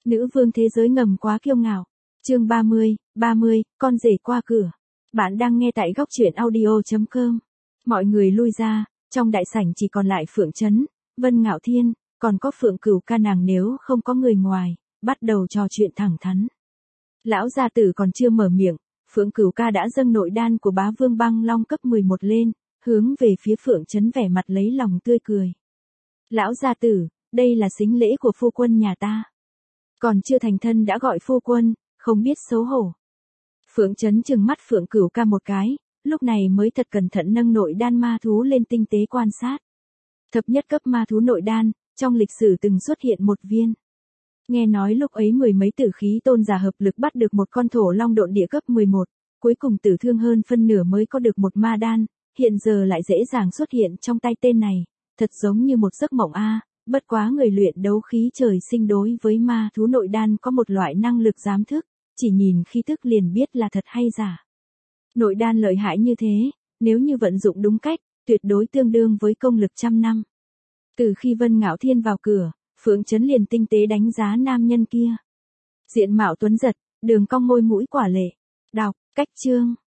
Nữ vương thế giới ngầm quá kiêu ngạo. Chương 30, con rể qua cửa. Bạn đang nghe tại góc truyện audio.com. Mọi người lui ra, trong đại sảnh chỉ còn lại Phượng Trấn, Vân Ngạo Thiên, còn có Phượng Cửu ca nàng nếu không có người ngoài, bắt đầu trò chuyện thẳng thắn. Lão gia tử còn chưa mở miệng, Phượng Cửu ca đã dâng nội đan của bá vương băng long cấp 11 lên, hướng về phía Phượng Trấn vẻ mặt lấy lòng tươi cười. Lão gia tử, đây là sính lễ của phu quân nhà ta. Còn chưa thành thân đã gọi phu quân, không biết xấu hổ. Phượng Trấn trừng mắt Phượng Cửu ca một cái, lúc này mới thật cẩn thận nâng nội đan ma thú lên tinh tế quan sát. Thập nhất cấp ma thú nội đan, trong lịch sử từng xuất hiện một viên. Nghe nói lúc ấy mười mấy tử khí tôn giả hợp lực bắt được một con thổ long độn địa cấp 11, cuối cùng tử thương hơn phân nửa mới có được một ma đan, hiện giờ lại dễ dàng xuất hiện trong tay tên này, thật giống như một giấc mộng a. Bất quá người luyện đấu khí trời sinh đối với ma thú nội đan có một loại năng lực giám thức, chỉ nhìn khí thức liền biết là thật hay giả. Nội đan lợi hại như thế, nếu như vận dụng đúng cách, tuyệt đối tương đương với công lực 100 năm. Từ khi Vân Ngạo Thiên vào cửa, Phượng Trấn liền tinh tế đánh giá nam nhân kia. Diện mạo tuấn giật, đường cong môi mũi quả lệ. Đọc, cách chương.